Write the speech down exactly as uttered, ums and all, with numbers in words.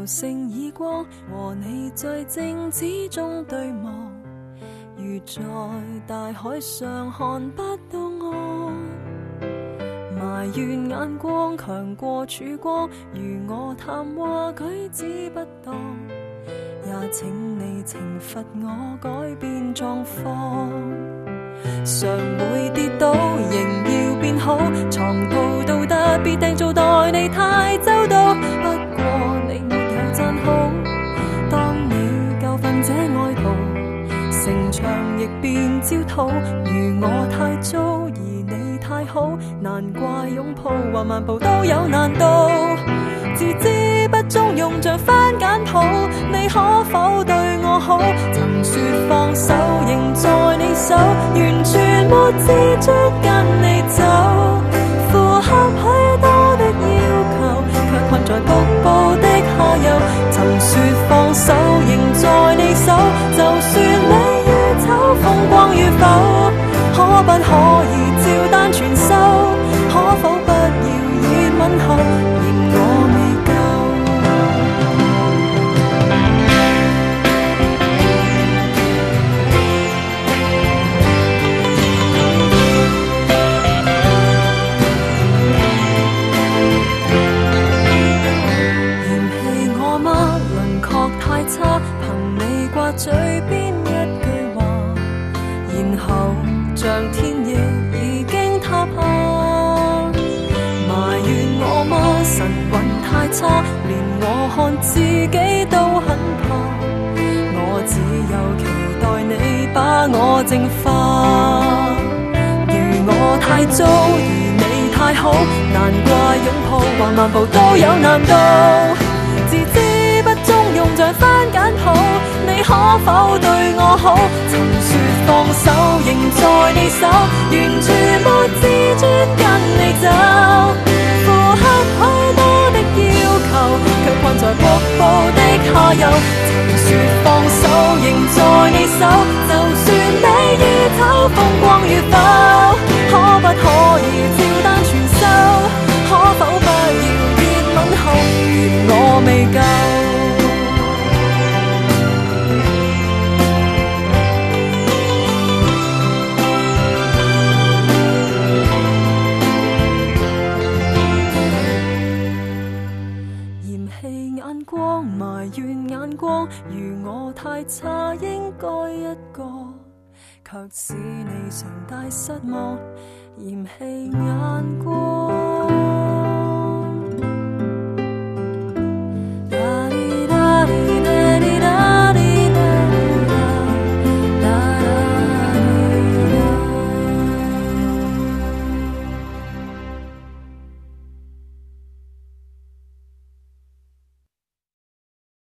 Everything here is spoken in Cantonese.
成已光，和你在靜止中對望，如在大海上看不到岸。埋怨眼光強過曙光，如我談話舉止不當，也請你懲罰我改變狀況。常會跌倒，仍要變好，床鋪道德必定做待你太周到。不過你沒有讚好，當你教訓這愛徒，城牆亦變焦土。如我太糟，而你太好，難怪擁抱或漫步都有難度。自知不中用像番梘泡，你可否對我好？曾說放手，仍在你手，完全沒自覺跟你走。符合許多的要求，卻困在瀑布的下游。曾說放手，仍在你手，就算美與醜，風光與否，可不可以照單全收？可否不要熱吻後，嫌我未夠？嫌棄我嗎？輪廓太差，憑你掛嘴邊一句話，然後像天亦已經塌下。埋怨我嗎？神魂太差，連我看自己都很怕。我只有期待你把我淨化。如我太糟，而你太好，難怪擁抱或漫步都有難度。自知不中用像番梘泡，你可否對我好？曾說放手，仍在你手，完全沒自覺跟你走。符合許多的要求，卻困在瀑布的下游。曾說放手，仍在你手，就算美與醜，風光與否，可不可以照單全收？可否不要熱吻後，嫌我未夠？埋怨眼光，如我太差，應該一個，卻使你常大失望。嫌棄眼光。